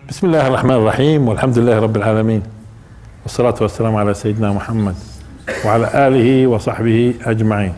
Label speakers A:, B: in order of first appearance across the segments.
A: بسم الله الرحمن الرحيم، والحمد لله رب العالمين، والصلاة والسلام على سيدنا محمد وعلى آله وصحبه أجمعين.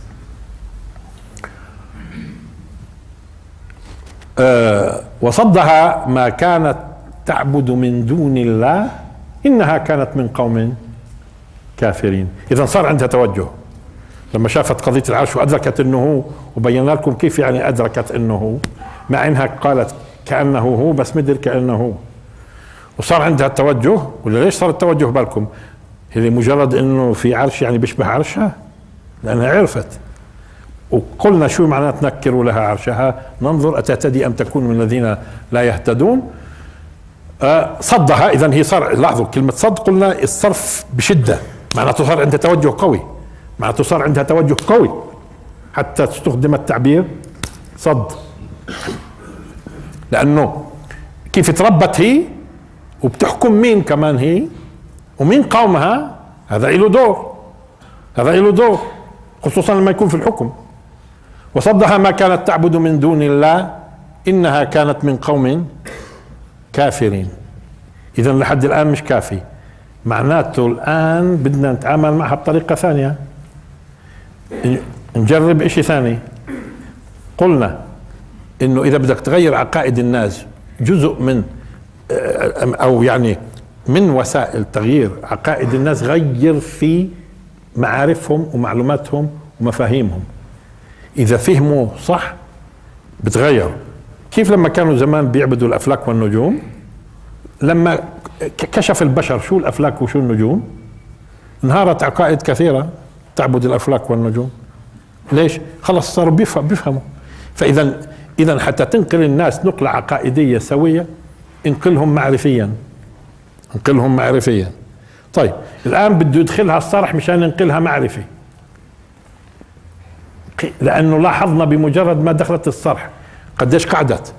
A: وصدها ما كانت تعبد من دون الله إنها كانت من قوم كافرين. إذا صار عندها توجه لما شافت قضية العرش وأدركت أنه هو، وبينا لكم كيف يعني أدركت أنه هو، مع أنها قالت كأنه هو بس مدر كأنه هو، وصار عندها التوجه. ولا ليش صار التوجه بالكم؟ هي مجرد أنه في عرش يعني بيشبه عرشها، لأنها عرفت. وقلنا شو معناه تنكروا لها عرشها ننظر أتهتدي أم تكون من الذين لا يهتدون. صدها. إذن هي صار، لاحظوا كلمة صد قلنا الصرف بشدة، معناته صار عندها توجه قوي، معناته صار عندها توجه قوي حتى تستخدم التعبير صد. لأنه كيف تربت هي وبتحكم مين كمان هي ومين قومها، هذا له دور، هذا له دور خصوصا لما يكون في الحكم. وصدها ما كانت تعبد من دون الله إنها كانت من قوم كافرين. إذا لحد الآن مش كافي، معناته الآن بدنا نتعامل معها بطريقة ثانية، نجرب اشي ثاني. قلنا انه اذا بدك تغير عقائد الناس جزء من او يعني من وسائل تغيير عقائد الناس غير في معارفهم ومعلوماتهم ومفاهيمهم. اذا فهموا صح بتغير. كيف لما كانوا زمان بيعبدوا الافلاك والنجوم، لما كشف البشر شو الافلاك وشو النجوم انهارت عقائد كثيرة تعبد الافلاك والنجوم. ليش؟ خلص صاروا بيفهموا. فاذا حتى تنقل الناس نقلة عقائدية سوية انقلهم معرفيا، انقلهم معرفيا. طيب الان بده يدخلها الصرح مشان ينقلها معرفي، لانه لاحظنا بمجرد ما دخلت الصرح قديش قعدت،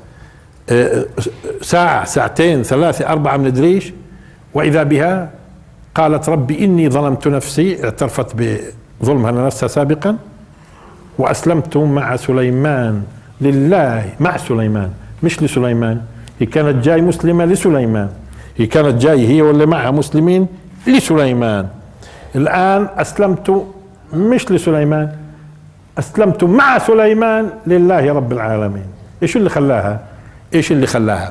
A: ساعة ساعتين ثلاثة أربعة من ندريش، وإذا بها قالت ربي إني ظلمت نفسي، اعترفت بظلمها لنفسها سابقا، وأسلمت مع سليمان لله. مع سليمان مش لسليمان، هي كانت جاي مسلمة لسليمان، هي كانت جاي هي واللي معها مسلمين لسليمان. الآن أسلمت مش لسليمان، أسلمت مع سليمان لله رب العالمين. إيش اللي خلاها؟ إيش اللي خلاها؟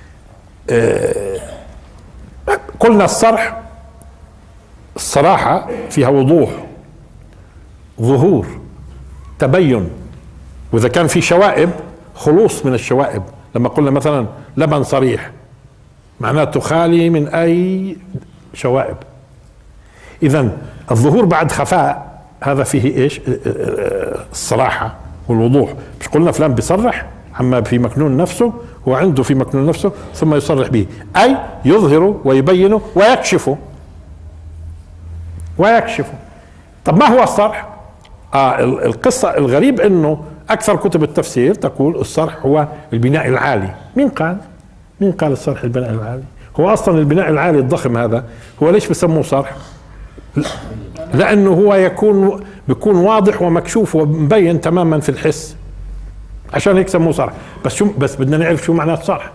A: قلنا الصرح الصراحة فيها وضوح، ظهور، تبين. وإذا كان في شوائب خلوص من الشوائب، لما قلنا مثلا لبن صريح معناته خالي من أي شوائب. إذن الظهور بعد خفاء هذا فيه إيش؟ الصراحة والوضوح. مش قلنا فلان بيصرح عما في مكنون نفسه، هو عنده في مكنون نفسه ثم يصرح به، أي يظهر ويبين ويكشف ويكشف. طب ما هو الصرح؟ القصة الغريب انه اكثر كتب التفسير تقول الصرح هو البناء العالي. مين قال؟ مين قال الصرح البناء العالي؟ هو اصلا البناء العالي الضخم هذا هو ليش بسموه صرح؟ لانه هو بيكون واضح ومكشوف ومبين تماما في الحس، عشان هيك سموه صرح. بس بدنا نعرف شو معناه الصرح،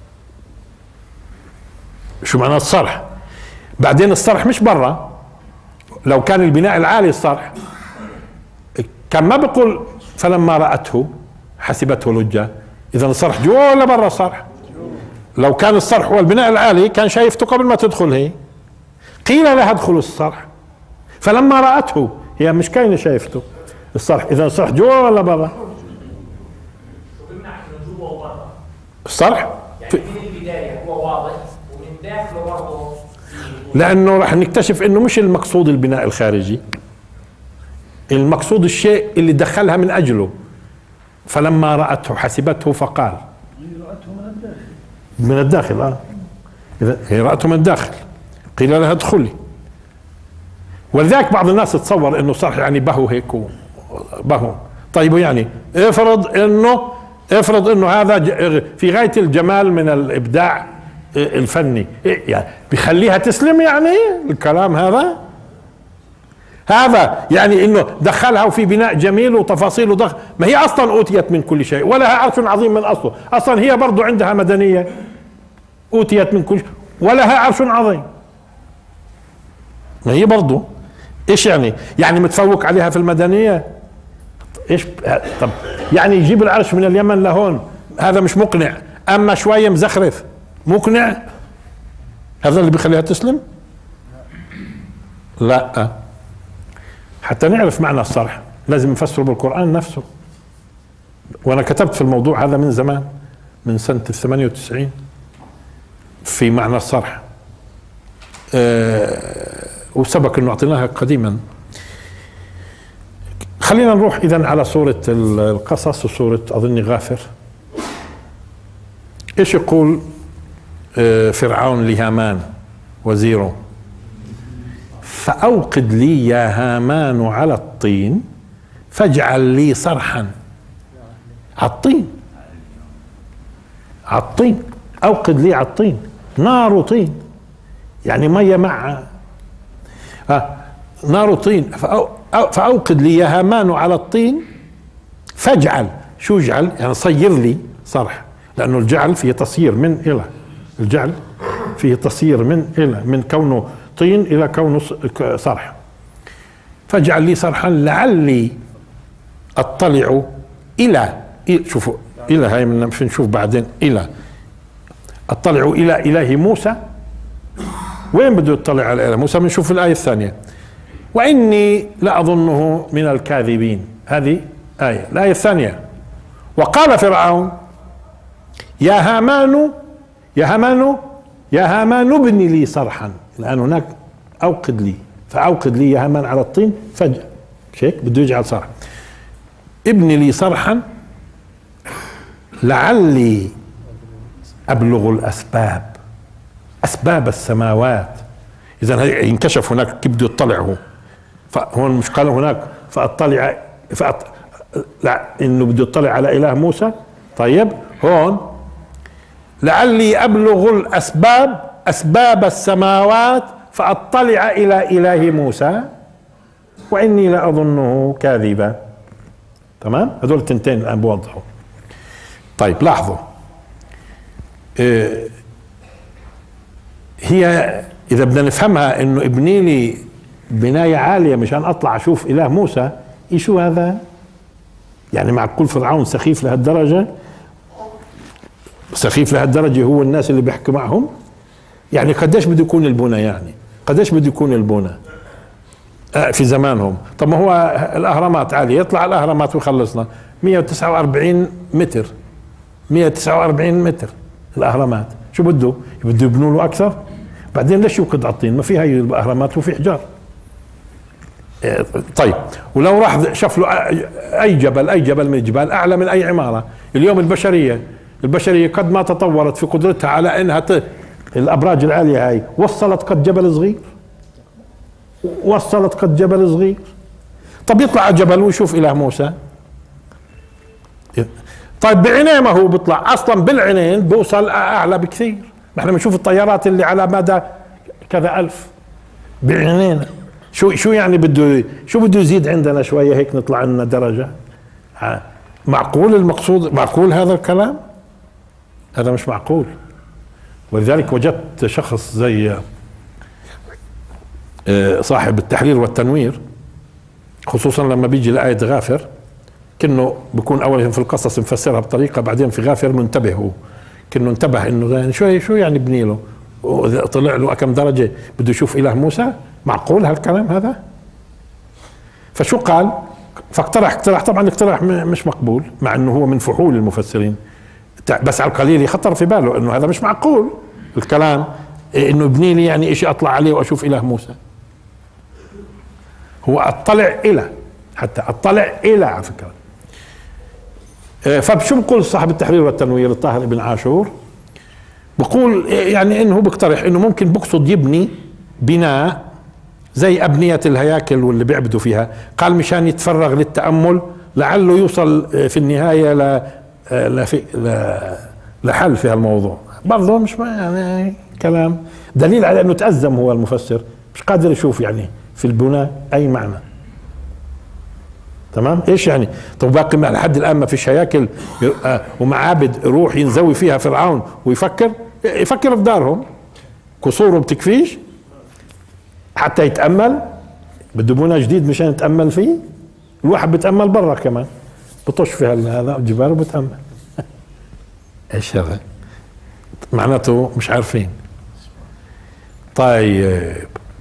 A: شو معناه الصرح. بعدين الصرح مش برا. لو كان البناء العالي الصرح كان ما بقول فلما رأته حسبته لجة. إذا الصرح جوا ولا برا الصرح؟ لو كان الصرح هو البناء العالي كان شايفته قبل ما تدخل. هي قيل لها ادخلوا الصرح فلما رأته، هي مش كاينة شايفته الصرح. إذا الصرح جوا ولا برا؟ الصرح يعني من البداية هو واضح ومن داخله برضه، لأنه راح نكتشف إنه مش المقصود البناء الخارجي، المقصود الشيء اللي دخلها من أجله. فلما رأته حسبته فقال، رأته من الداخل. إذا هي رأته من الداخل قيل لها ادخلي. ولذلك بعض الناس تصور إنه صح يعني بهو هيك بهو. طيب يعني افرض إنه هذا في غاية الجمال من الإبداع الفني، يعني بيخليها تسلم يعني الكلام هذا يعني انه دخلها وفي بناء جميل وتفاصيله ضخم. ما هي اصلا اوتيت من كل شيء ولها عرش عظيم من اصله، اصلا هي برضو عندها مدنية. أوتيت من كل شيء ولها عرش عظيم. ما هي برضو ايش يعني؟ يعني متفوق عليها في المدنية؟ ايش طب يعني يجيب العرش من اليمن لهون، هذا مش مقنع، اما شوية مزخرف مقنع، هذا اللي بيخليها تسلم؟ لا. حتى نعرف معنى الصرح لازم نفسره بالقرآن نفسه، وانا كتبت في الموضوع هذا من زمان، من سنة 98 في معنى الصرح، وسبق انه اعطيناها قديما. خلينا نروح اذا على سورة القصص وسورة اظني غافر. ايش يقول فرعون لهامان وزيره؟ فأوقد لي يا هامان على الطين فاجعل لي صرحا. على الطين، على الطين، أوقد لي على الطين، نار وطين يعني مية مع نار وطين. فأوقد لي يا هامان على الطين فاجعل، شو اجعل؟ يعني صير لي صرح، لأنه الجعل فيه تصير من إلى، الجعل فيه تصير من إلى، من كونه طين إلى كونه صرح. فاجعل لي صرحا لعلي أطلع إلى، شوفوا إلى هاي من نشوف بعدين، إلى أطلع إلى إله موسى. وين بده يطلع على إله موسى؟ بنشوف الآية الثانية، وإني لأظنه من الكاذبين. هذه آية. الآية الثانية، وقال فرعون يا هامان يا هامان يا هامان ابن لي صرحا. الآن هناك أوقد لي، فأوقد لي يا هامان على الطين فجأة هيك بده يجعل صرح، ابن لي صرحا لعلي أبلغ الأسباب، أسباب السماوات. إذا ينكشف هناك كيف بده يطلع هو، فهون مش قال هناك فأطلع لا، إنه بده يطلع على إله موسى. طيب هون لعلي أبلغ الأسباب، أسباب السماوات فأطلع إلى إله موسى وإني لأظنه كاذبا. تمام، هذول التنتين الآن بوضحوا. طيب لاحظوا، هي إذا بدنا نفهمها إنه ابني لي بناية عالية مشان أطلع أشوف إله موسى، إيشو هذا؟ يعني معقول فرعون سخيف لهالدرجة؟ سخيف لهالدرجة هو الناس اللي بيحكوا معهم؟ يعني قديش بده يكون البنى؟ يعني قديش بده يكون البنى في زمانهم؟ طب ما هو الأهرامات عالية، يطلع الأهرامات ويخلصنا 149 متر، 149 متر الأهرامات، شو بده يبنوا له أكثر؟ بعدين ليش يوقد على الطين؟ ما في هاي الأهرامات وفي حجار. طيب ولو راح شاف له أي جبل من الجبال أعلى من أي عمارة. اليوم البشرية قد ما تطورت في قدرتها على انها الابراج العالية هاي وصلت قد جبل صغير، وصلت قد جبل صغير. طب يطلع على جبل ويشوف اله موسى. طيب بعينيه ما هو بيطلع اصلا، بالعينين بوصل اعلى بكثير. نحن بنشوف الطيارات اللي على مدى كذا الف بعينينا. شو يعني شو بده يزيد عندنا شوية هيك نطلع لنا درجة؟ معقول المقصود؟ معقول هذا الكلام؟ هذا مش معقول. ولذلك وجدت شخص زي صاحب التحرير والتنوير، خصوصا لما بيجي لآية غافر، كأنه بيكون أولا في القصص مفسرها بطريقة، بعدين في غافر منتبه، هو كأنه انتبه إنه يعني شو يعني بني له طلع له كم درجة بده يشوف إله موسى. معقول هالكلام هذا؟ فشو قال؟ فاقترح طبعا اقتراح مش مقبول، مع انه هو من فحول المفسرين، بس على القليل خطر في باله انه هذا مش معقول الكلام، انه يبني لي يعني اشي اطلع عليه واشوف اله موسى. هو اطلع الى، حتى اطلع الى على فكره. فبشو بقول صاحب التحرير والتنوير الطاهر بن عاشور؟ بقول يعني انه بقترح انه ممكن بقصد يبني بناء زي أبنية الهياكل واللي بيعبدوا فيها، قال مشان يتفرغ للتأمل لعله يوصل في النهاية لحل في هالموضوع. برضه مش يعني كلام دليل على انه تأزم هو المفسر، مش قادر يشوف يعني في البناء اي معنى. تمام؟ ايش يعني؟ طب باقي لحد الان ما فيش هياكل ومعابد يروح ينزوي فيها فرعون ويفكر يفكر في دارهم، قصوره بتكفيش حتى يتأمل، بده بناء جديد مشان يتأمل فيه. الواحد بيتأمل برا كمان، بطش في هذا الجبال وبتأمل. ايش هذا؟ معناته مش عارفين. طيب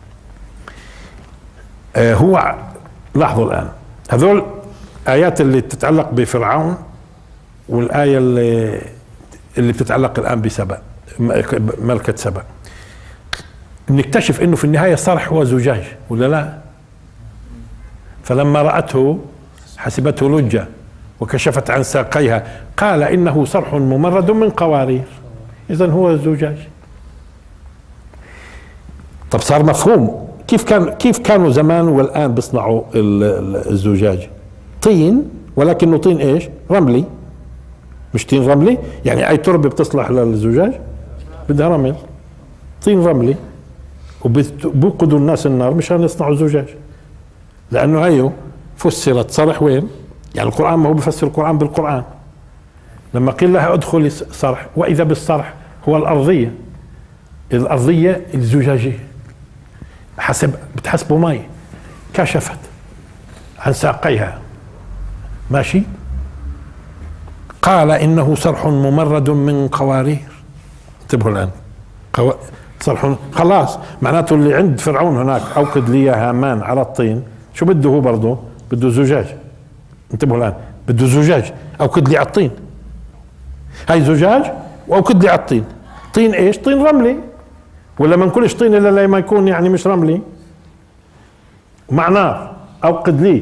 A: هو لاحظوا الآن هذول آيات اللي تتعلق بفرعون، والآية اللي بتتعلق الآن بسبأ، ملكة سبأ. بنكتشف انه في النهاية الصرح هو زجاج ولا لا؟ فلما رأته حسبته لجة وكشفت عن ساقيها قال إنه صرح ممرد من قوارير. إذن هو زجاج. طب صار مفهوم كيف كانوا زمان والآن بيصنعوا الزجاج؟ طين، ولكنه طين ايش؟ رملي. مش طين رملي يعني اي تربة بتصلح للزجاج؟ بدها رمل، طين رملي، وبيوقدوا الناس النار مشان يصنعوا زجاج. لانه هيو فسرت صرح وين؟ يعني القرآن ما هو بفسر القرآن بالقرآن. لما قيل لها ادخلي صرح، واذا بالصرح هو الارضية الزجاجية، بتحسبه مي، كشفت عن ساقيها، ماشي. قال انه صرح ممرد من قوارير. انتبهوا الان، صرح خلاص، معناته اللي عند فرعون هناك اوقد لي هامان على الطين، شو بده هو برضه؟ بده زجاج. انتبهوا الان، بده زجاج اوقد لي على الطين. هاي زجاج واوقد لي على الطين. طين ايش؟ طين رملي، ولا ما نقولش طين الا لما يكون يعني مش رملي، مع نار اوقد لي.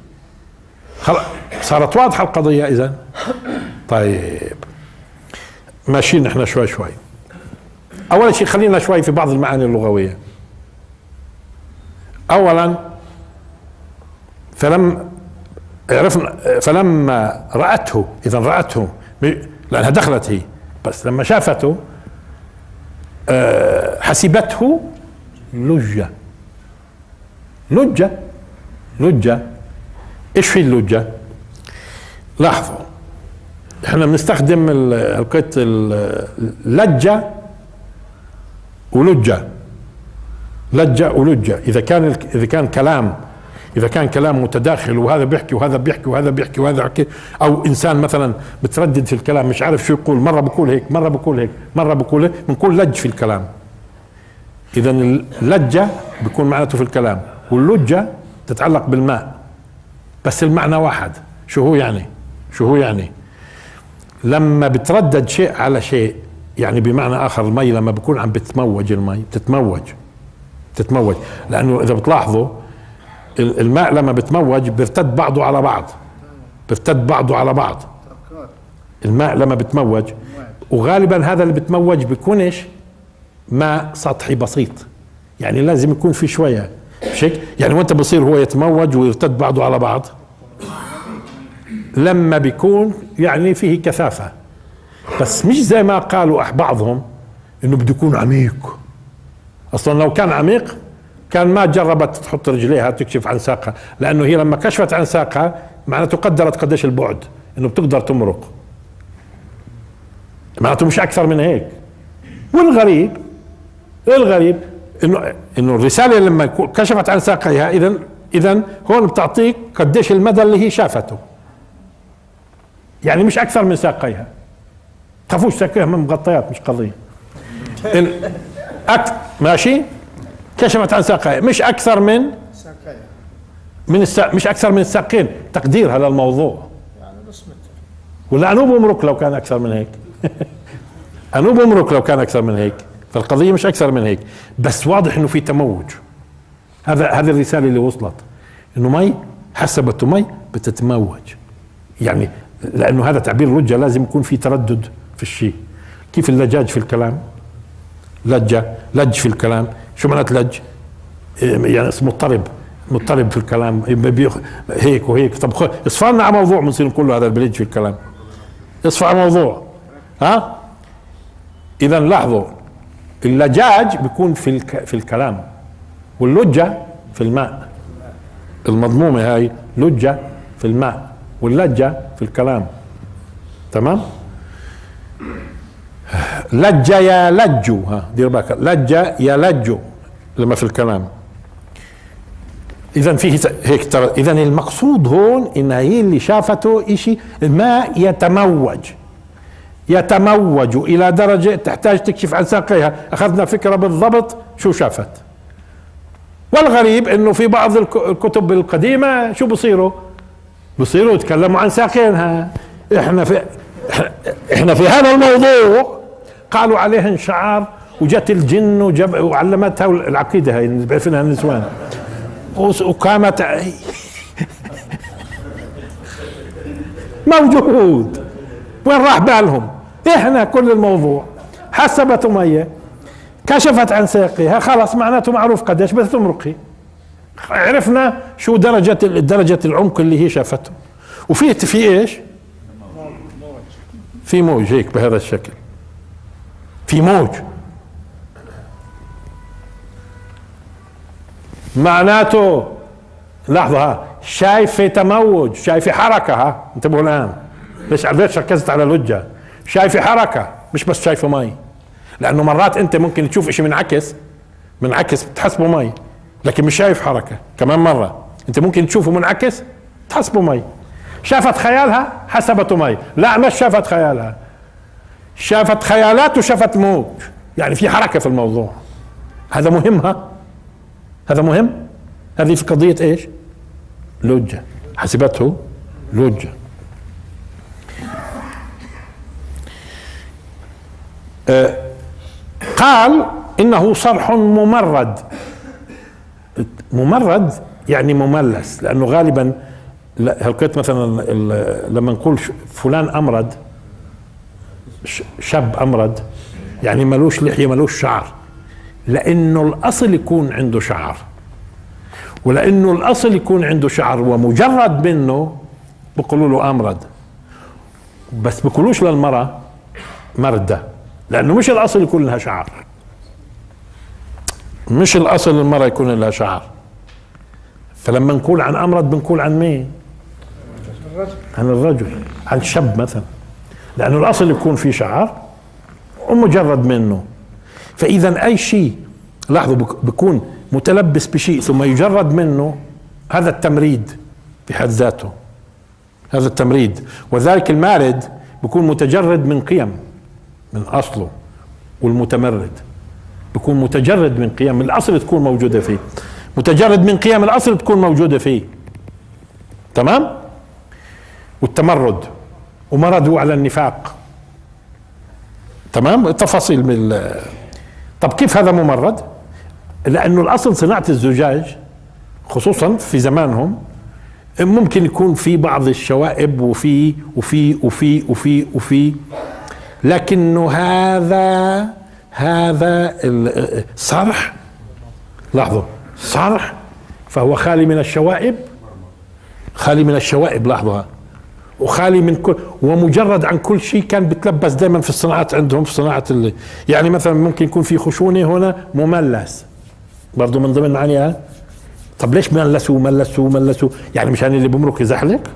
A: صارت واضحة القضية إذن. طيب ماشيين احنا شوي شوي. أول شيء خلينا شوي في بعض المعاني اللغوية. أولا فلما رأته، إذن رأته لأنها دخلت هي، بس لما شافته حسبته لجة. لجة ايش في اللجة؟ لاحظوا احنا بنستخدم القيت لجة ولجة، لجة ولجة. اذا كان كلام متداخل، وهذا بيحكي وهذا بيحكي وهذا بيحكي وهذا بيحكي، او انسان مثلا بتردد في الكلام مش عارف شو يقول، مرة بقول هيك مرة بقول هيك مرة بقول هيك، بنقول لج في الكلام. اذا اللجة بيكون معناته في الكلام، واللجة تتعلق بالماء، بس المعنى واحد. شو هو يعني لما بتردد شيء على شيء، يعني بمعنى اخر المي لما بكون عم بتموج، المي بتتموج، لانه اذا بتلاحظوا الماء لما بتموج بيرتد بعضه على بعض. الماء لما بتموج، وغالبا هذا اللي بتموج بيكونش ماء سطحي بسيط، يعني لازم يكون في شوية شيك. يعني وانت بصير هو يتموج ويرتد بعضه على بعض لما بيكون يعني فيه كثافة، بس مش زي ما قالوا بعضهم انه بده يكون عميق. اصلا لو كان عميق كان ما جربت تحط رجليها تكشف عن ساقها، لانه هي لما كشفت عن ساقها معناته قدرت قديش البعد انه بتقدر تمرق، معناته مش اكثر من هيك. والغريب انه الرسالة لما كشفت عن ساقيها، اذا هون بتعطيك قديش المدى اللي هي شافته، يعني مش اكثر من ساقيها. تخافوش، ساقيها من مغطيات مش قضية. ماشي، كشفت عن ساقيها مش اكثر من مش اكثر من الساقين، تقديرها للموضوع. يعني نص متر، ولا انوب امرك لو كان اكثر من هيك. انوب امرك لو كان اكثر من هيك. فالقضية مش اكثر من هيك، بس واضح انه في تموج. هذا الرسالة اللي وصلت، انه مي حسبته مي بتتموج، يعني لانه هذا تعبير لجة لازم يكون في تردد في الشيء. كيف اللجاج في الكلام؟ لج في الكلام. شو معنات لج؟ يعني اسمه مضطرب في الكلام، هيك وهيك. طب اصفى لنا على موضوع بنصير نقول له هذا بلج في الكلام. اصفى على موضوع. اذا لاحظوا اللجاج بيكون في الكلام، واللجة في الماء. المضمومة هاي لجة في الماء، واللجة في الكلام. تمام. لج يلج، ها دير بالك، لج يلج لما في الكلام. اذا فيه هيك ترى. اذا المقصود هون ان هي اللي شافته اشي، الماء يتموج الى درجة تحتاج تكشف عن ساقيها. اخذنا فكرة بالضبط شو شافت. والغريب انه في بعض الكتب القديمة شو بصيروا يتكلموا عن ساقينها. احنا في هذا الموضوع قالوا عليها انشعار، وجت الجن وعلمتها العقيدة هاي اللي بيعرفينها النسوان، وقامت موجود. وين راح بالهم؟ احنا كل الموضوع حسبت مية، كشفت عن ساقيها، خلاص معناته معروف قديش بدها تمرقي. عرفنا شو درجة العمق اللي هي شافته. وفي ايش؟ في موج هيك بهذا الشكل، في موج، معناته لحظة، ها شايفة تموج، شايفة حركة. ها انتبهوا الآن، ليش ركزت على الوجه؟ شايفة حركة، مش بس شايفة مي. لأنه مرات أنت ممكن تشوف إشي منعكس بتحسبه مي، لكن مش شايف حركة. كمان مرة أنت ممكن تشوفه منعكس تحسبه مي. شافت خيالها حسبته مي. لا، مش شافت خيالها، شافت خيالات وشافت موج، يعني في حركة في الموضوع. هذا مهم. هذا مهم. هذه في قضية ايش؟ لوجة، حسبته لوجة. قال انه صرح ممرد يعني مملس، لانه غالبا هلقيت مثلا لما نقول فلان امرد، شاب امرد، يعني ملوش لحية ملوش شعر، لانه الاصل يكون عنده شعر. ولانه الاصل يكون عنده شعر ومجرد منه بقولوا له امرد، بس بقولوش للمرأة مردة، لانه مش الاصل يكون لها شعر. مش الاصل المرأة يكون لها شعر. فلما نقول عن امرد بنقول عن مين؟ عن الرجل، عن شاب مثلا، لانه الاصل يكون فيه شعر ومجرد منه. فاذا اي شيء لاحظوا بكون متلبس بشيء ثم يجرد منه، هذا التمريد في حد ذاته، هذا التمريد. وذلك المارد بكون متجرد من قيم من اصله، والمتمرد بكون متجرد من قيم الاصل تكون موجودة فيه، متجرد من قيم الاصل تكون موجودة فيه. تمام. والتمرد ومرضوا على النفاق. تمام. التفاصيل طب كيف هذا ممرد؟ لانه الاصل صناعة الزجاج خصوصا في زمانهم ممكن يكون في بعض الشوائب وفي لكنه هذا الصرح، لاحظوا صرح، فهو خالي من الشوائب، لاحظوها، وخالي من كل، ومجرد عن كل شيء كان بتلبس دائما في الصناعات عندهم، في صناعة يعني مثلا ممكن يكون في خشونة هنا برضو من ضمن معانيها. طب ليش ملسوا؟ يعني مشان اللي بمرك يزحلق،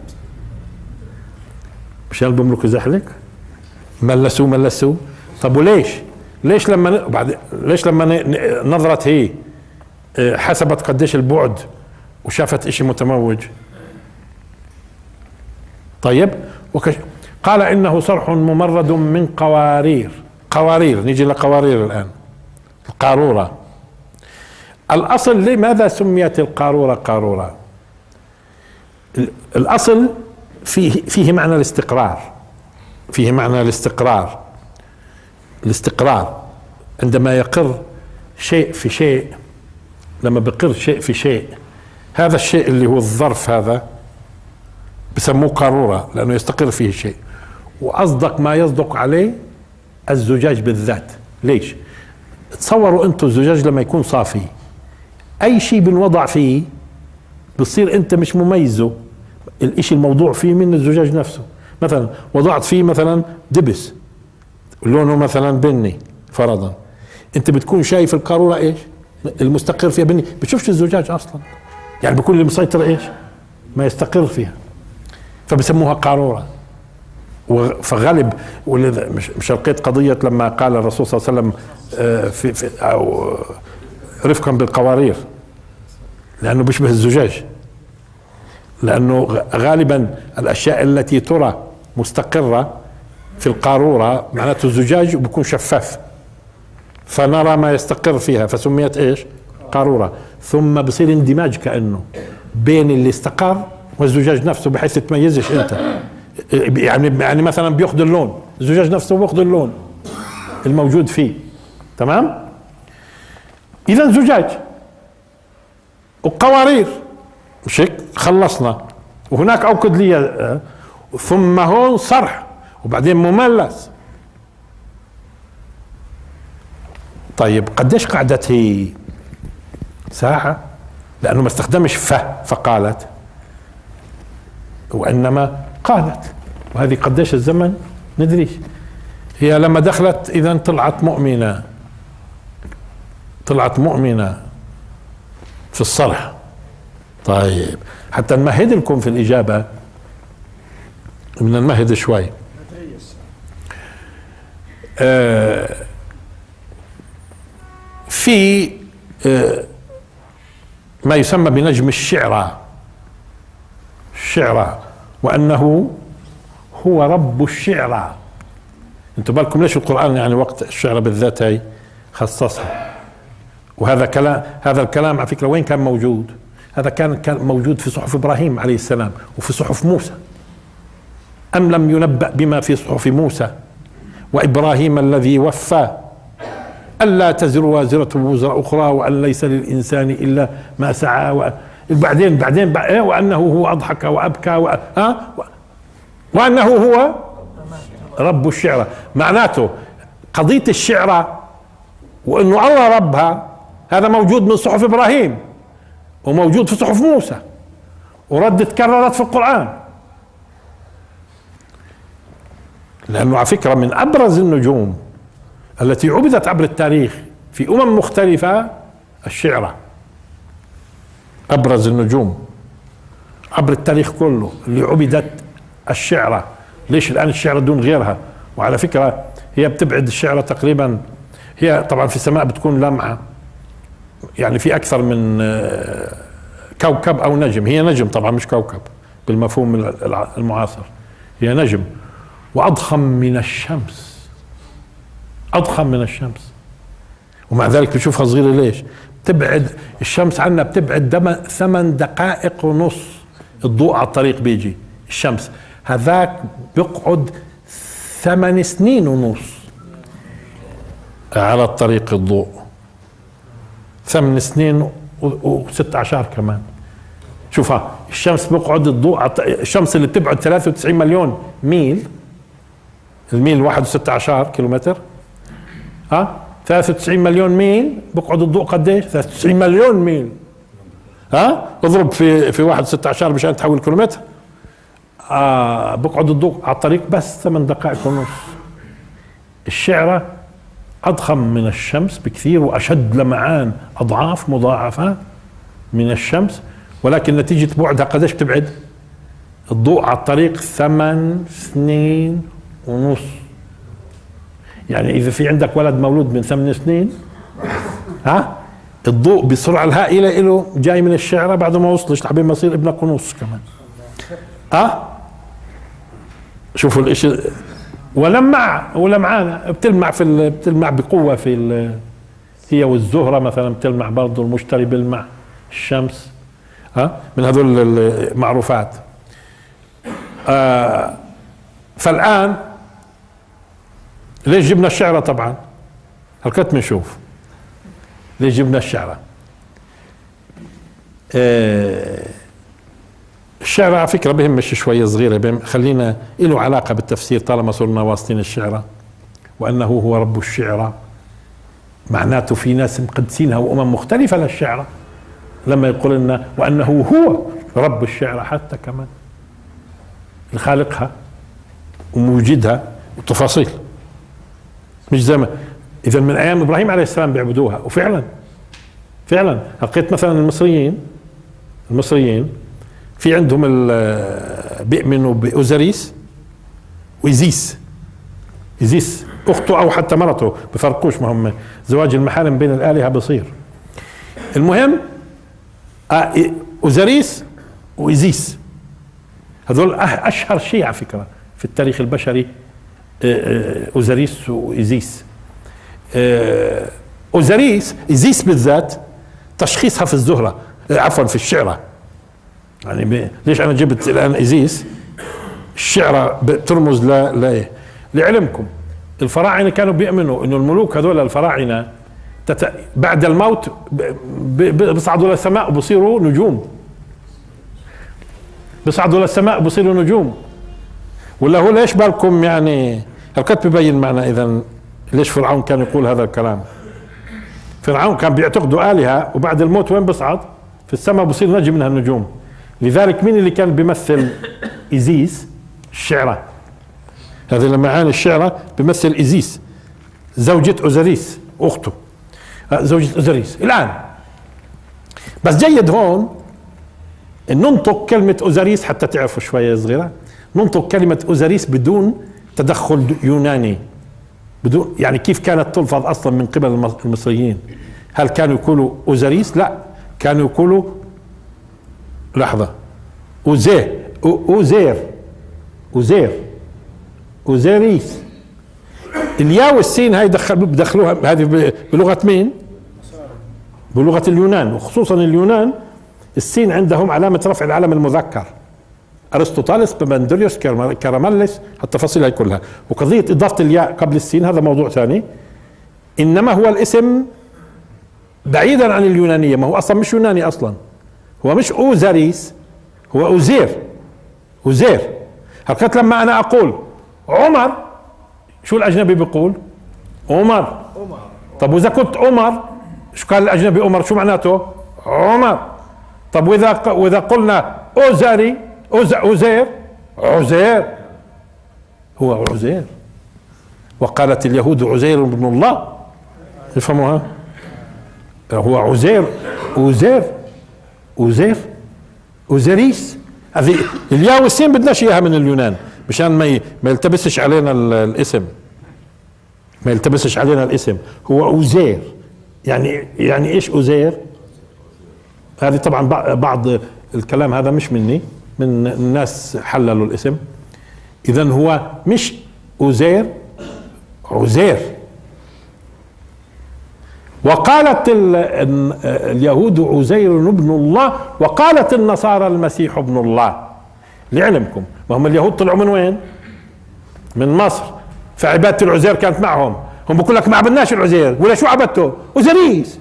A: مشان اللي بمرك يزحلق ملسوا. طب وليش؟ ليش لما نظرت هي حسبت قديش البعد وشافت اشي متموج؟ طيب. قال انه صرح ممرد من قوارير. نيجي لقوارير الان. القارورة، الاصل لماذا سميت القارورة قارورة؟ الاصل فيه معنى الاستقرار. عندما يقر شيء في شيء، لما بقر شيء في شيء، هذا الشيء اللي هو الظرف هذا بسموه قارورة، لأنه يستقر فيه شيء. وأصدق ما يصدق عليه الزجاج بالذات. ليش؟ تصوروا أنتم الزجاج لما يكون صافي، أي شيء بنوضع فيه بصير أنت مش مميزه الإشي الموضوع فيه من الزجاج نفسه. مثلا وضعت فيه مثلا دبس لونه مثلا بني فرضا، أنت بتكون شايف القارورة إيش المستقر فيها بني، بتشوفش الزجاج أصلا، يعني بكون اللي مسيطر إيش ما يستقر فيها، فبسموها قارورة. فغلب. مش لقيت قضية لما قال الرسول صلى الله عليه وسلم في أو رفقا بالقوارير، لأنه بيشبه الزجاج، لأنه غالبا الأشياء التي ترى مستقرة في القارورة معناته الزجاج بيكون شفاف، فنرى ما يستقر فيها فسميت ايش؟ قارورة. ثم بصير اندماج كأنه بين اللي استقر والزجاج نفسه بحيث تميزش انت. يعني مثلا بياخذ اللون، الزجاج نفسه بياخذ اللون الموجود فيه. تمام؟ اذا زجاج وقوارير، مش هيك؟ خلصنا. وهناك اوقد لي، ثم هون صرح، وبعدين مملس. طيب قديش قعدت هي؟ ساعة، لأنه ما استخدمش فقالت، وإنما قالت. وهذه قديش الزمن ندريش. هي لما دخلت إذا طلعت مؤمنة، طلعت مؤمنة في الصرح. طيب حتى نمهد لكم في الإجابة، بدنا نمهد شوي. في ما يسمى بنجم الشعرى، وأنه هو رب الشعرى. انتم بالكم ليش القرآن يعني وقت الشعرى بالذات هي خصصها؟ وهذا كلام، هذا الكلام على فكرة وين كان موجود؟ هذا كان موجود في صحف إبراهيم عليه السلام وفي صحف موسى. أم لم ينبأ بما في صحف موسى وإبراهيم الذي وفى ألا تزر وازرة وزر أخرى وأن ليس للإنسان إلا ما سعى. بعدين وأنه هو أضحك وأبكى وأنه هو رب الشعرى. معناته قضية الشعرى وأنه الله ربها هذا موجود من صحف إبراهيم وموجود في صحف موسى تكررت في القرآن. لأنه على فكرة من أبرز النجوم التي عبدت عبر التاريخ في مختلفة الشعرى. أبرز النجوم عبر التاريخ كله اللي عبدت الشعرى. ليش الآن الشعرى دون غيرها؟ وعلى فكرة هي بتبعد الشعرى تقريبا، هي طبعا في السماء بتكون لمعة، يعني في أكثر من كوكب أو نجم. هي نجم طبعا مش كوكب بالمفهوم المعاصر، هي نجم وأضخم من الشمس، أضخم من الشمس، ومع ذلك بشوفها صغيرة. ليش؟ تبعد الشمس عنا، بتبعد 8 دقائق ونص الضوء على الطريق بيجي. الشمس هذاك بيقعد 8 سنين ونص على الطريق الضوء، 8 سنين و6 أعشار كمان. شوفها الشمس بيقعد الضوء، الشمس اللي بتبعد 93 مليون ميل، الميل 1.6 كيلومتر، 93 مليون ميل بقعد الضوء قديش؟ 93 مليون ميل. اضرب في 1.6 مشان تحول كيلومتر. بقعد الضوء على الطريق بس 8 دقائق ونص. الشعرة أضخم من الشمس بكثير وأشد لمعان أضعاف مضاعفة من الشمس، ولكن نتيجة بعدها قديش بتبعد؟ الضوء على الطريق 8 سنين ونص. يعني إذا في عندك ولد مولود من 8 سنين، الضوء بسرعة الهائلة له جاي من الشعرة بعد ما وصلش لحبين ما يصير ابنك ونص كمان. شوفوا الاشي، ولمعانة بتلمع بقوة هي والزهرة مثلا بتلمع برضه، المشتري بيلمع، الشمس، من هذول المعروفات. فالآن ليش جبنا الشعرة؟ طبعا هالكت بنشوف ليش جبنا الشعرة. الشعرة على فكرة بهمش شوية صغيرة، خلينا له علاقة بالتفسير طالما صرنا واصلين الشعرة. وأنه هو رب الشعرى معناته في ناس مقدسينها وأمم مختلفة للشعرى لما يقول لنا وأنه هو رب الشعرى، حتى كمان خالقها وموجدها وتفاصيل، مش زي ما إذا من أيام إبراهيم عليه السلام بيعبدوها. وفعلا لقيت مثلا المصريين في عندهم بيؤمنوا بأوزريس وإيزيس. إيزيس أخته أو حتى مرته بفرقوش، ما هم زواج المحارم بين الآلهة بصير. المهم أوزاريس وإيزيس هذول أشهر شيء على فكرة في التاريخ البشري. أوزاريس وإيزيس. أوزاريس إيزيس بالذات تشخيصها في الزهرة، عفوا في الشعرة. يعني ليش أنا جبت الآن إيزيس؟ الشعرة بترمز لعلمكم الفراعنة كانوا بيؤمنوا إنه الملوك هذول الفراعنة بعد الموت بيصعدوا للسماء وبصيروا نجوم. بيصعدوا للسماء بصيروا نجوم. ولا هو ليش بالكم يعني الكتاب ببين معنا إذا ليش فرعون كان يقول هذا الكلام. فرعون كان بيعتقدوا آلهة وبعد الموت وين بصعد؟ في السماء بصير نجم من النجوم. لذلك مين اللي كان بيمثل إيزيس؟ الشعرة. هذه المعاني الشعرة بيمثل إيزيس زوجة أوزاريس أخته، زوجة أوزاريس. الآن بس جيد هون ننطق كلمة أوزاريس حتى تعرفوا شوية صغيرة. ننطق كلمة أوزاريس بدون تدخل يوناني، بدون يعني كيف كانت تلفظ أصلا من قبل المصريين. هل كانوا يقولوا أوزاريس؟ لا، كانوا يقولوا لحظة أوزاريس. الياء والسين هاي بدخلوها هذه بلغة مين؟ بلغة اليونان، وخصوصا اليونان السين عندهم علامة رفع العلم المذكر. أرسطوطالس، بمندريوس، كاراماليس، التفاصيل هاي كلها. وقضية إضافة الياء قبل السين هذا موضوع ثاني. إنما هو الاسم بعيدا عن اليونانية، ما هو أصلا مش يوناني أصلا، هو مش أوزاريس، هو أوزير. هكذا لما أنا أقول عمر شو الأجنبي بيقول؟ عمر. طب وإذا كنت عمر شو قال الأجنبي عمر؟ شو معناته؟ عمر. طب وإذا قلنا عزير هو عزير. وقالت اليهود عزير بن الله، يفهموها؟ هو أوزاريس. هذه الياء والسين بدناش اياها من اليونان مشان ما يلتبسش علينا الاسم، ما يلتبسش علينا الاسم. هو أوزير. يعني ايش أوزير؟ هذه طبعا بعض الكلام هذا مش مني، من الناس حللوا الاسم. اذا هو مش عزير. وقالت اليهود عزير ابن الله، وقالت النصارى المسيح ابن الله. لعلمكم وهم اليهود طلعوا من وين؟ من مصر، فعبادة العزير كانت معهم. هم بقول لك ما عبدناش العزير، ولا شو عبدته؟ أوزاريس.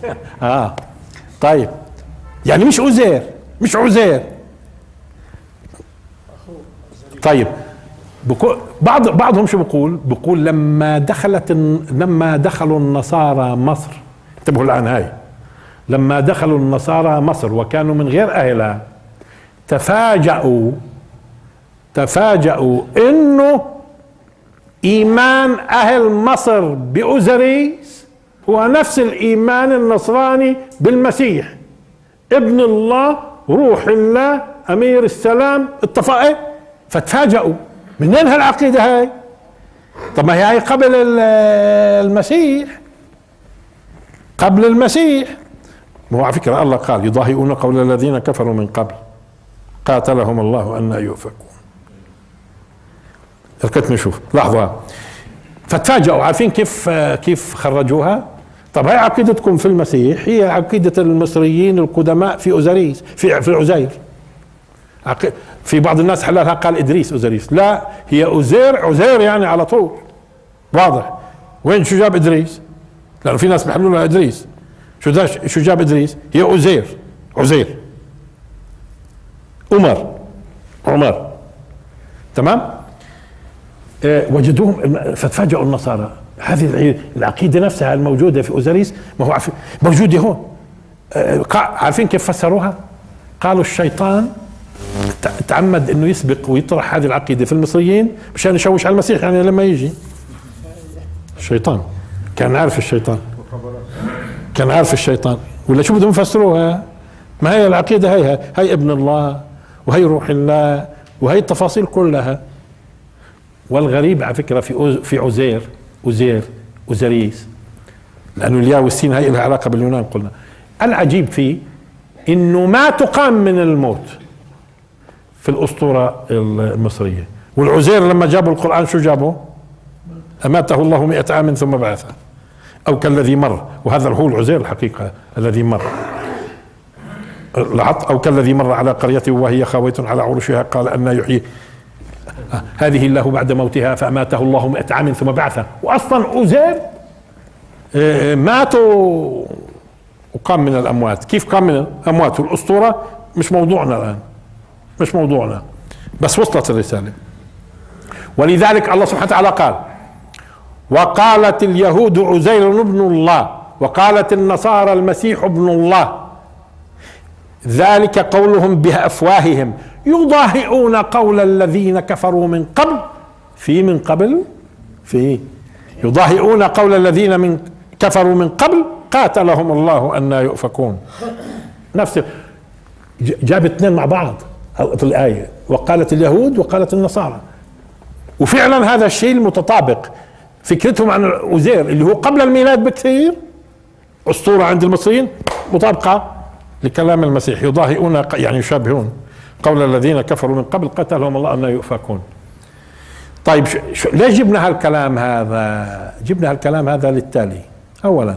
A: طيب يعني مش عزير. طيب بعضهم شو بقول لما دخلوا النصارى مصر، انتبهوا الآن هاي، لما دخلوا النصارى مصر وكانوا من غير أهلها تفاجأوا انه ايمان اهل مصر بأوزاريس هو نفس الايمان النصراني بالمسيح ابن الله، روح الله، امير السلام، اتفقوا. فتفاجأوا منين هالعقيدة هاي؟ طب ما هي قبل المسيح. ما هو على فكرة الله قال يضاهئون قول الذين كفروا من قبل قاتلهم الله أن يؤفكون. الكتب نشوف لحظة. فتفاجأوا، عارفين كيف خرجوها؟ طب هاي عقيدتكم في المسيح هي عقيدة المصريين القدماء في أوزاريس، في عزير. في بعض الناس حللها قال إدريس أوزاريس، لا هي عزير يعني على طول واضح. وين شو جاب إدريس؟ لأنه في ناس بيحلوا لها إدريس. شو جاب إدريس؟ هي عزير. عمر. تمام. وجدوهم فتفاجئوا النصارى. هذه العقيدة نفسها الموجودة في أوزاريس ما هو موجودة هون. عارفين كيف فسروها؟ قالوا الشيطان تعمد انه يسبق ويطرح هذه العقيدة في المصريين مشان يشوش على المسيح. يعني لما يجي الشيطان كان عارف الشيطان ولا شو بدهم يفسروها؟ ما هي العقيدة هي ابن الله وهي روح الله وهي التفاصيل كلها. والغريب على فكرة في أوزيريس، لأنه الياء والسين هي لها علاقة باليونان قلنا. العجيب فيه إنه ما تقام من الموت في الأسطورة المصرية. والعزير لما جابوا القرآن شو جابوا؟ أماته الله 100 عام ثم بعثه، أو كالذي مر، وهذا هو العزير الحقيقة الذي مر. أو كالذي مر على قرية وهي خاوية على عروشها قال أن يحيي هذه الله بعد موتها فأماته الله 100 عام ثم بعثه. وأصلا عزير ماتوا وقام من الأموات. كيف قام من الأموات؟ والأسطورة مش موضوعنا الآن، مش موضوعنا، بس وصلت الرسالة. ولذلك الله سبحانه وتعالى قال: وقالت اليهود عزير ابن الله وقالت النصارى المسيح ابن الله ذلك قولهم بأفواههم يضاهئون قول الذين كفروا من قبل. يضاهئون قول الذين كفروا من قبل قاتلهم الله أن يؤفكون. نفس جاب اثنين مع بعض في الآية، وقالت اليهود وقالت النصارى، وفعلا هذا الشيء المتطابق. فكرتهم عن عزير اللي هو قبل الميلاد بكثير، أسطورة عند المصريين، مطابقة لكلام المسيح. يضاهئون يعني يشابهون قول الذين كفروا من قبل قتلهم الله أن يؤفكون. طيب ليش جبنا هالكلام هذا؟ جبنا هالكلام هذا للتالي: أولا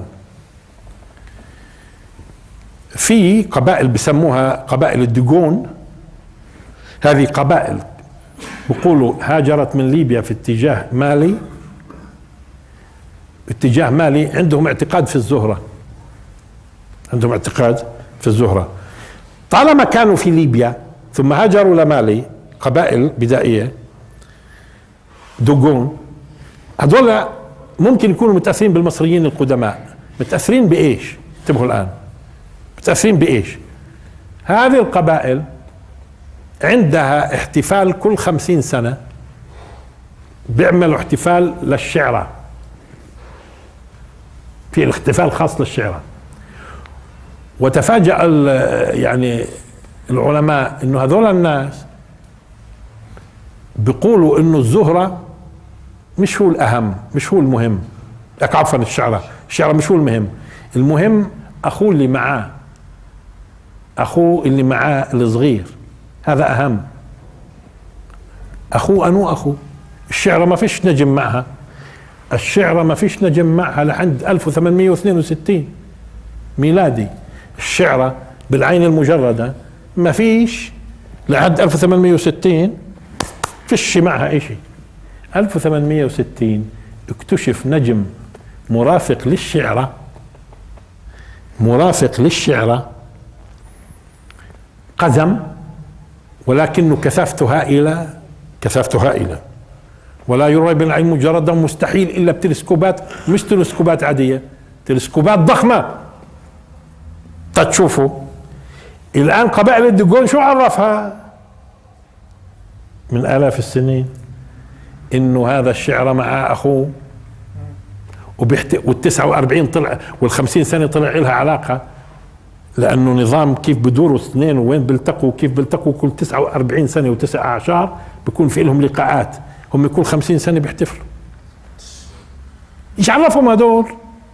A: في قبائل بسموها قبائل الدجون. هذه قبائل بيقولوا هاجرت من ليبيا في اتجاه مالي، عندهم اعتقاد في الزهرة، عندهم اعتقاد في الزهرة. طالما كانوا في ليبيا ثم هاجروا لمالي، قبائل بدائية دوغون، هذول ممكن يكونوا متأثرين بالمصريين القدماء. متأثرين بإيش؟ انتبهوا الآن، متأثرين بإيش؟ هذه القبائل عندها احتفال كل 50 سنة، بيعملوا احتفال للشعرى، في الاحتفال خاص للشعرى. وتفاجأ يعني العلماء انه هذول الناس بيقولوا انه الزهرة مش هو الأهم، مش هو المهم. عفوا الشعرى مش هو المهم. المهم أخوه اللي معاه الصغير، هذا أهم. أخوه الشعرى ما فيش نجم معها، الشعرى ما فيش نجم معها لحد 1862 ميلادي. الشعرى بالعين المجردة ما فيش لحد 1860 فيش معها اشي. 1860 اكتشف نجم مرافق للشعرى قزم، ولكنه كثافته هائلة ولا يرى بالعين مجردة، مستحيل إلا بتلسكوبات، مش تلسكوبات عادية، تلسكوبات ضخمة تشوفوا. الآن قبائل الدجون شو عرفها من آلاف السنين؟ إنه هذا الشعر مع أخوه، وال49 طلع، وال50 سنة طلع لها علاقة، لأنه نظام كيف بدوروا اثنين وين بيلتقوا، كيف بيلتقوا كل 49 سنة و9 أعشار بيكون في لهم لقاءات، هم كل 50 سنة بيحتفلوا. ايش عرفهم هذول؟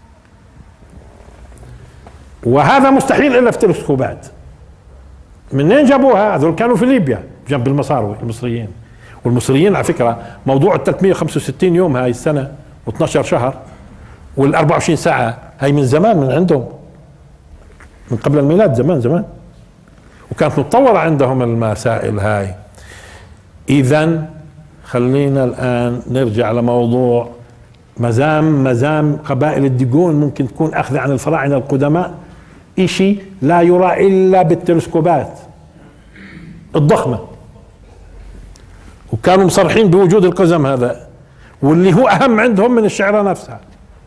A: وهذا مستحيل إلا في تلسكوبات. منين جابوها؟ هذول كانوا في ليبيا جنب المصاروي المصريين. والمصريين على فكرة موضوع ال 365 يوم هاي السنة و12 شهر وال24 ساعة هاي من زمان، من عندهم من قبل الميلاد، زمان وكانت متطورة عندهم المسائل هاي. إذن خلينا الآن نرجع لموضوع مزام قبائل الدجون ممكن تكون أخذ عن الفراعنة القدماء إشي لا يرى إلا بالتلسكوبات الضخمة، وكانوا مصرحين بوجود القزم هذا، واللي هو أهم عندهم من الشعرى نفسها.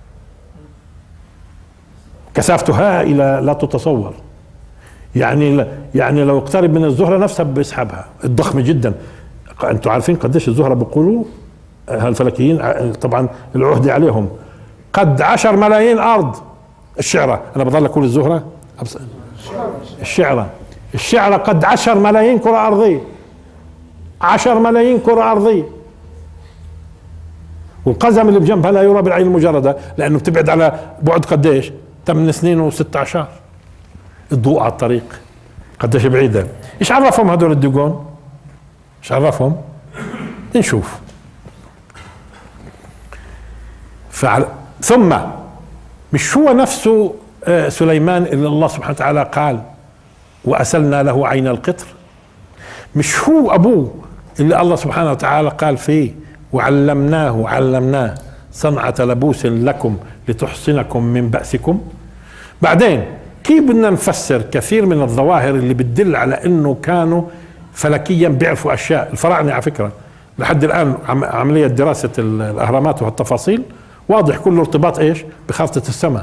A: كثافته هائلة لا تتصور، يعني لو اقترب من الزهرة نفسها بيسحبها، الضخمة جدا. انتوا عارفين قديش الزهرة بيقولوا هالفلكيين، طبعا العهدة عليهم، قد 10 ملايين أرض. الشعرة، أنا بضل أقول الزهرة، الشعرة قد 10 ملايين كرة أرضية، 10 ملايين كرة أرضية. والقزم اللي بجنبها لا يرى بالعين المجردة، لأنه بتبعد على بعد قديش 8 سنين و16. الضوء على الطريق قديش بعيدة. ايش عرفهم هدول الدقون؟ ايش عرفهم؟ نشوف. ثم مش هو نفسه سليمان اللي الله سبحانه وتعالى قال وأسلنا له عين القطر؟ مش هو أبوه اللي الله سبحانه وتعالى قال فيه علمناه صنعة لبوس لكم لتحصنكم من بأسكم؟ بعدين كيف بدنا نفسر كثير من الظواهر اللي بتدل على انه كانوا فلكيا بيعرفوا اشياء؟ الفراعنة على فكرة لحد الان عملية دراسة الاهرامات وهالتفاصيل واضح كله ارتباط ايش؟ بخارطة السماء.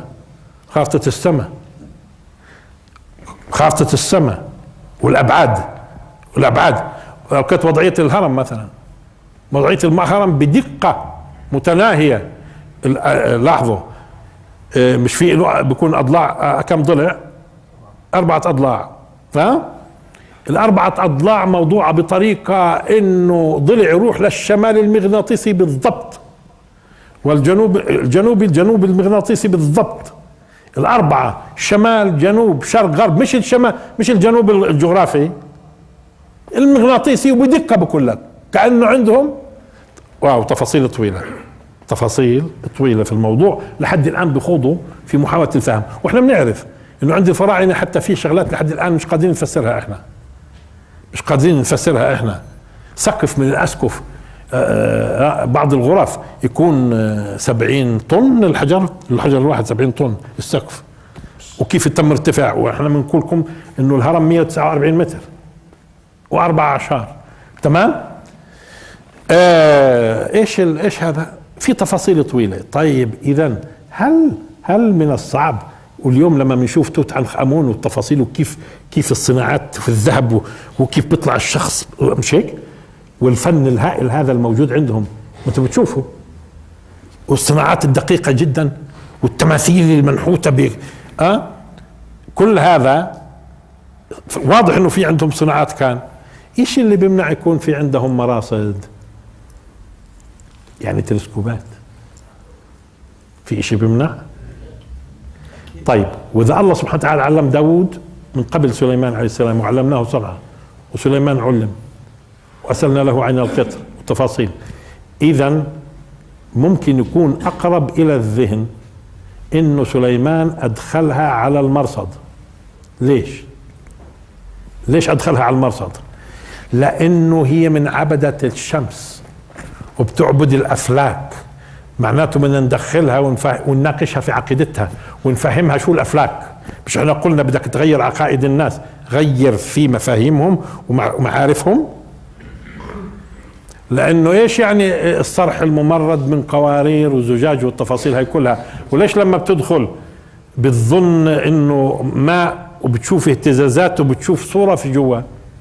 A: خارطة السماء والابعاد كانت وضعية الهرم مثلا، وضعية الهرم بدقة متناهية. لاحظوا مش في له بيكون اضلاع كم ضلع؟ 4 اضلاع. الأربعة اضلاع موضوعة بطريقة انه ضلع يروح للشمال المغناطيسي بالضبط، الجنوب المغناطيسي بالضبط. الأربعة شمال جنوب شرق غرب، مش الشمال، مش الجنوب الجغرافي، المغناطيسي، وبدقة بقول لك كأنه عندهم واو تفاصيل طويلة في الموضوع. لحد الآن بخوضوا في محاولة الفهم، واحنا بنعرف انه عند الفراعنة حتى في شغلات لحد الآن مش قادرين نفسرها احنا. سقف من الأسقف بعض الغرف يكون 70 طن الحجر الواحد 70 طن السقف، وكيف تم ارتفاع. واحنا بنقول لكم انه الهرم 149 متر و4 أعشار. تمام. ايش هذا؟ في تفاصيل طويلة. طيب اذا هل من الصعب واليوم لما بنشوف توت عنخ آمون والتفاصيل وكيف الصناعات في الذهب وكيف بيطلع الشخص، مش هيك؟ والفن الهائل هذا الموجود عندهم انتم بتشوفوا، والصناعات الدقيقة جدا والتماثيل المنحوتة كل هذا واضح انه في عندهم صناعات. كان ايش اللي بيمنع يكون في عندهم مراصد؟ يعني تلسكوبات. في اشي بيمنع؟ طيب واذا الله سبحانه وتعالى علم داود من قبل سليمان عليه السلام وعلمناه صنعة، وسليمان علم وأسلنا له عين القطر والتفاصيل، إذن ممكن يكون أقرب إلى الذهن إنه سليمان أدخلها على المرصد. ليش أدخلها على المرصد؟ لأنه هي من عبدة الشمس وبتعبد الأفلاك، معناته بدنا ندخلها ونناقشها في عقيدتها ونفهمها شو الأفلاك. مش احنا قلنا بدك تغير عقائد الناس، غير في مفاهيمهم ومعارفهم. لانه ايش يعني الصرح الممرد من قوارير وزجاج والتفاصيل هاي كلها؟ وليش لما بتدخل بتظن انه ماء وبتشوف اهتزازات وبتشوف صورة في جوا؟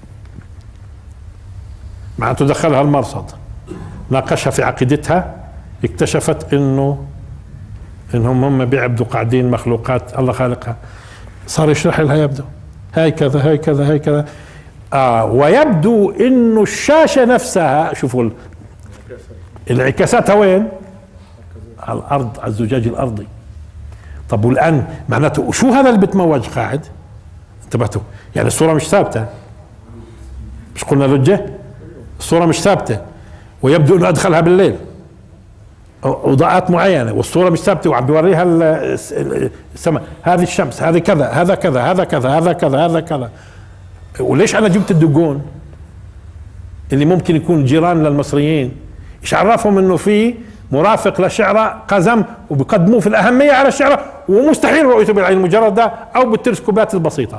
A: معناته دخلها المرصد، ناقشها في عقيدتها، اكتشفت انهم هم بيعبدوا قاعدين مخلوقات الله خالقها. صار يشرح لها يبدو هاي كذا هاي كذا هاي كذا. ويبدو انه الشاشة نفسها، شوفوا الانعكاساتها وين؟ على الارض، على الزجاج الارضي. طب والان معناته شو هذا اللي بتموج قاعد؟ انتبهتوا؟ يعني الصورة مش ثابتة، مش قلنا لجة؟ الصورة مش ثابتة، ويبدو انه ادخلها بالليل وضاءات معينة، والصورة مش ثابتة وعم بيوريها السماء، هذه الشمس، هذه كذا، هذا كذا، هذا كذا، هذا كذا، هذا كذا. وليش انا جبت الدقون اللي ممكن يكون جيران للمصريين؟ ايش عرفهم انه في مرافق لشعرة قزم وبقدموه في الأهمية على الشعرة، ومستحيل رؤيته بالعين المجردة أو بالتلسكوبات البسيطة؟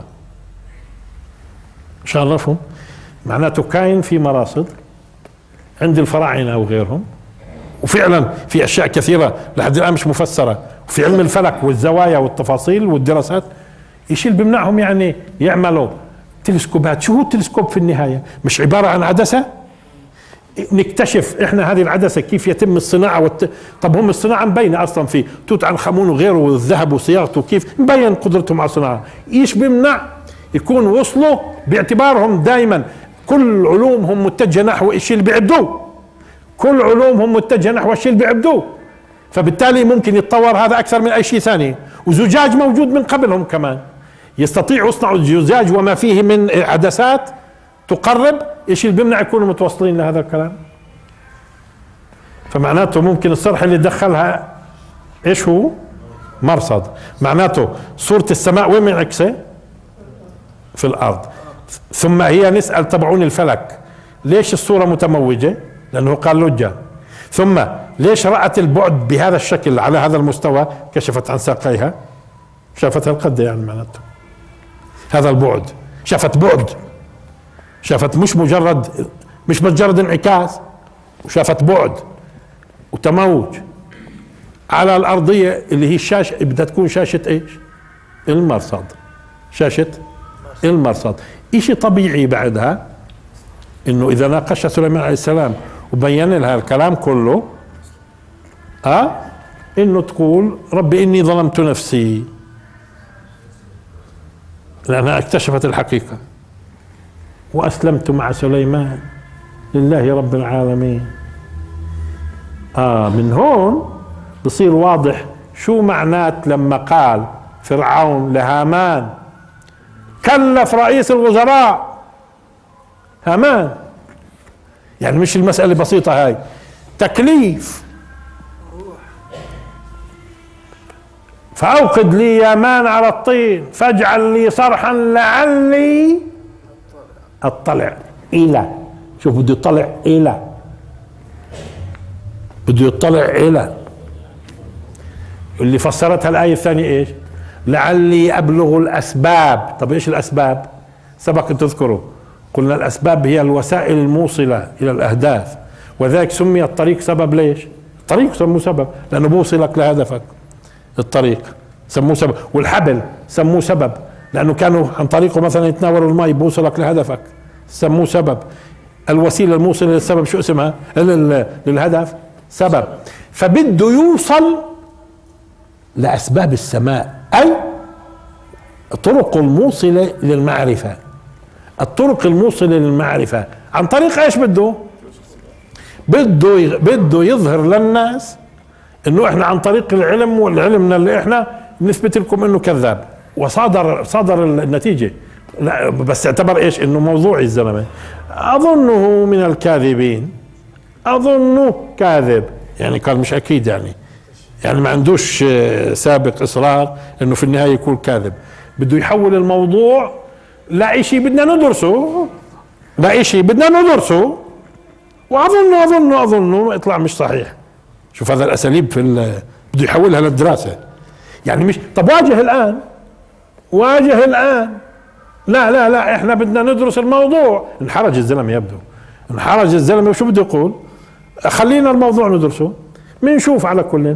A: ايش عرفهم؟ معناته كاين في مراصد عند الفراعنة أو غيرهم، وفعلا في أشياء كثيرة لحد الآن مش مفسرة، وفي علم الفلك والزوايا والتفاصيل والدراسات. ايش اللي بيمنعهم يعني يعملوا تلسكوبات؟ شو هو التلسكوب في النهاية؟ مش عبارة عن عدسة نكتشف احنا هذه العدسة كيف يتم الصناعة طب هم الصناعة مبينة اصلا في توت عنخ آمون وغيره، والذهب وصياغته كيف مبين قدرتهم على الصناعة. ايش بيمنع يكون وصلوا باعتبارهم دائما كل علومهم متجهة نحو الشيء اللي بيعدوه، كل علومهم متجهة نحو الشيء اللي بيعبدوه، فبالتالي ممكن يتطور هذا أكثر من أي شيء ثاني. وزجاج موجود من قبلهم كمان، يستطيعوا يصنعوا الزجاج وما فيه من عدسات تقرب. ايش اللي بيمنع يكونوا متوصلين لهذا الكلام؟ فمعناته ممكن الصرح اللي دخلها ايش هو؟ مرصد. معناته صورة السماء وين منعكسة؟ في الأرض. ثم هي نسأل تبعون الفلك ليش الصورة متموجة؟ لأنه قال لجة. ثم ليش رأت البعد بهذا الشكل على هذا المستوى؟ كشفت عن ساقيها، شافتها القد يعني معناته هذا البعد، شافت بعد، شافت مش مجرد انعكاس، وشافت بعد وتموج على الأرضية اللي هي الشاشة. بدها تكون شاشة ايش؟ المرصد، شاشة المرصد. اشي طبيعي بعدها انه اذا ناقش سليمان عليه السلام وبين لها الكلام كله انه تقول ربي اني ظلمت نفسي، لانها اكتشفت الحقيقة. واسلمت مع سليمان لله رب العالمين. من هون بصير واضح شو معنات لما قال فرعون لهامان كلف رئيس الوزراء هامان. يعني مش المسألة بسيطة، هاي تكليف. فأوقد لي يا مان على الطين فاجعل لي صرحا لعلي اطلع الى. شوف بده يطلع الى، بده يطلع الى. اللي فسرتها الآية الثانية ايش؟ لعلي ابلغ الاسباب. طب ايش الاسباب؟ سبق ان تذكروا قلنا الاسباب هي الوسائل الموصلة الى الاهداف، وذلك سمي الطريق سبب. ليش؟ الطريق سموه سبب لانه بوصلك لهدفك. الطريق سموه سبب، والحبل سموه سبب لانه كانوا عن طريقه مثلا يتناولوا الماء بوصلك لهدفك، سموه سبب. الوسيله الموصله للسبب شو اسمها؟ للهدف سبب. فبده يوصل لاسباب السماء، اي الطرق الموصله للمعرفه. الطرق الموصله للمعرفه عن طريق ايش؟ بده يظهر للناس انه احنا عن طريق العلم، والعلمنا اللي احنا نثبت لكم انه كذاب. صدر النتيجه. لا بس اعتبر ايش؟ انه موضوعي الزلمه، اظنه من الكاذبين، اظنه كاذب. يعني قال مش اكيد، يعني ما عندوش سابق اصرار انه في النهايه يكون كاذب. بده يحول الموضوع لا شيء بدنا ندرسه، لا شيء بدنا ندرسه، واظنه يطلع مش صحيح. شوف هذا الاساليب بده يحولها للدراسه. يعني مش طب واجه الان لا احنا بدنا ندرس الموضوع. انحرج الزلمه، يبدو انحرج الزلمه. وشو بده يقول؟ خلينا الموضوع ندرسه، بنشوف على كل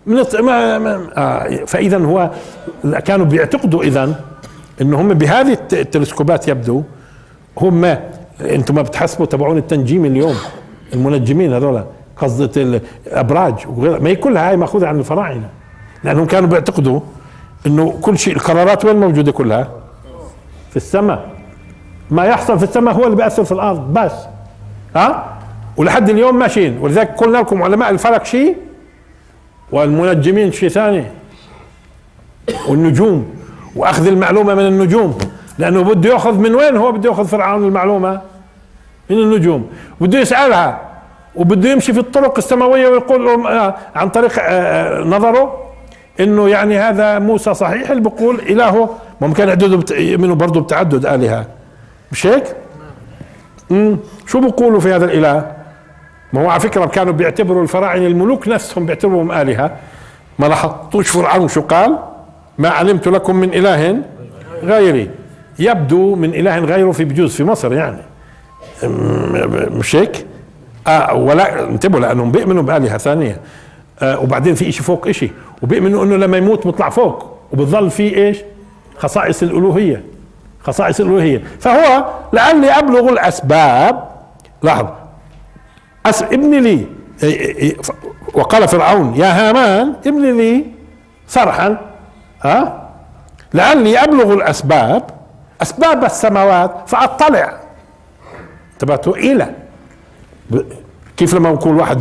A: فاذا هو كانوا بيعتقدوا اذا انه هم بهذه التلسكوبات يبدو هم. انتم ما بتحسبوا تبعون التنجيم اليوم، المنجمين هذول قصدة الابراج وغيرها، ما هي كلها هاي ماخوذه عن الفراعنه، لانهم كانوا بيعتقدوا انه كل شيء القرارات وين موجوده؟ كلها في السماء. ما يحصل في السماء هو اللي بيأثر في الارض بس. ولحد اليوم ماشيين. ولذلك قلنا لكم علماء الفلك شيء والمنجمين شيء ثاني، والنجوم واخذ المعلومه من النجوم، لانه بده ياخذ من وين؟ هو بده ياخذ فرعون المعلومه من النجوم، بده يسالها، وبده يمشي في الطرق السماويه ويقول لهم عن طريق نظره انه يعني هذا موسى صحيح اللي بيقول الهه. ممكن يعددوا يؤمنوا برضه بتعدد الهه، مش هيك؟ شو بيقولوا في هذا الاله؟ ما هو على فكره كانوا بيعتبروا الفراعنه الملوك نفسهم بيعتبروهم الهه. ما لاحظتوش فرعون شو قال؟ ما علمت لكم من اله غيري. يبدو من اله غيره في بجوز في مصر يعني، مش هيك؟ ولا انتبهوا لانهم بيؤمنوا بآلهة ثانية. وبعدين في اشي فوق اشي، وبيؤمنوا انه لما يموت بيطلع فوق وبتظل في ايش؟ خصائص الالوهية، خصائص الالوهية. فهو لعلي ابلغ الاسباب. لاحظ ابن لي، وقال فرعون يا هامان ابن لي صرحا، لعلي ابلغ الاسباب، اسباب السماوات فاطلع. انتبهتوا؟ الى كيف لما يقول واحد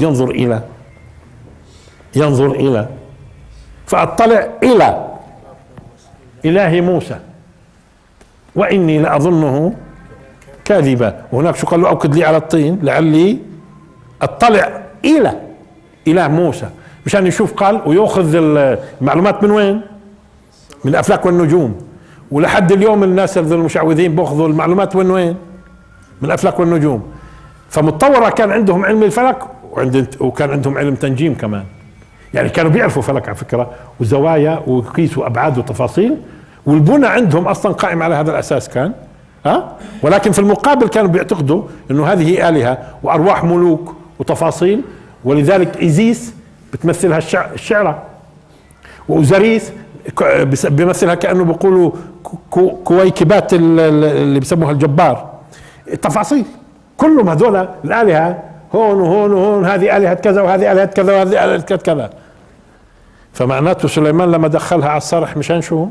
A: ينظر إلى فأطلع إلى إله موسى وإني لأظنه كاذبا. وهناك شو قال له؟ أوكد لي على الطين لعلي أطلع إلى إله موسى، مشان يشوف. قال ويأخذ المعلومات من وين؟ من الأفلاك والنجوم. ولحد اليوم الناس المشعوذين بأخذوا المعلومات من وين؟ من الأفلاك والنجوم. فمتطورة كان عندهم علم الفلك وكان عندهم علم تنجيم كمان. يعني كانوا بيعرفوا فلك على فكرة، وزوايا وقيس وأبعاد وتفاصيل، والبنى عندهم أصلا قائم على هذا الأساس كان. ولكن في المقابل كانوا بيعتقدوا انه هذه آلهة وأرواح ملوك وتفاصيل. ولذلك إيزيس بتمثلها الشعرة، وأوزاريس بيمثلها كأنه بيقولوا كويكبات اللي بيسموها الجبار. تفاصيل كلهم هذول الآلهة هون وهون وهون، هذه آلهة كذا وهذه آلهة كذا وهذه آلهة كذا. فمعناته سليمان لما دخلها على الصرح مشان شو؟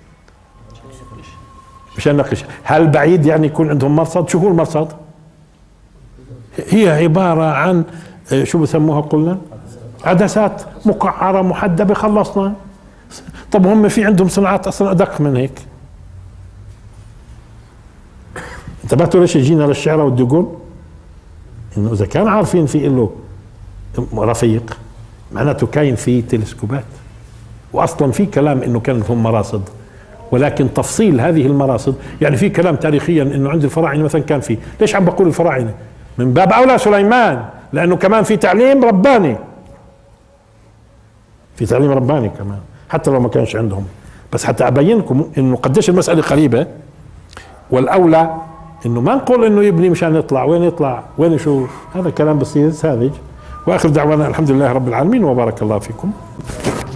A: مشان نقش. هل بعيد يعني يكون عندهم مرصد؟ شو هو المرصد؟ هي عبارة عن شو بسموها؟ قلنا عدسات مقعرة محدبة. خلصنا. طب هم في عندهم صناعات اصلا ادق من هيك. انتبهتوا ليش جينا للشعر؟ ودي اقول انه اذا كانوا عارفين في له رفيق معناته كاين في تلسكوبات، واصلا في كلام انه كانت هم مراصد. ولكن تفصيل هذه المراصد يعني في كلام تاريخيا انه عند الفراعنه مثلا كان في. ليش عم بقول الفراعنه؟ من باب اولى سليمان، لانه كمان في تعليم رباني، في تعليم رباني كمان حتى لو ما كانش عندهم. بس حتى ابين لكم انه قديش المساله قريبه. والاولى انه ما نقول انه يبني مشان يطلع. وين يطلع؟ وين يشوف؟ هذا كلام بسيط ساذج. واخر دعوانا الحمد لله رب العالمين وبارك الله فيكم.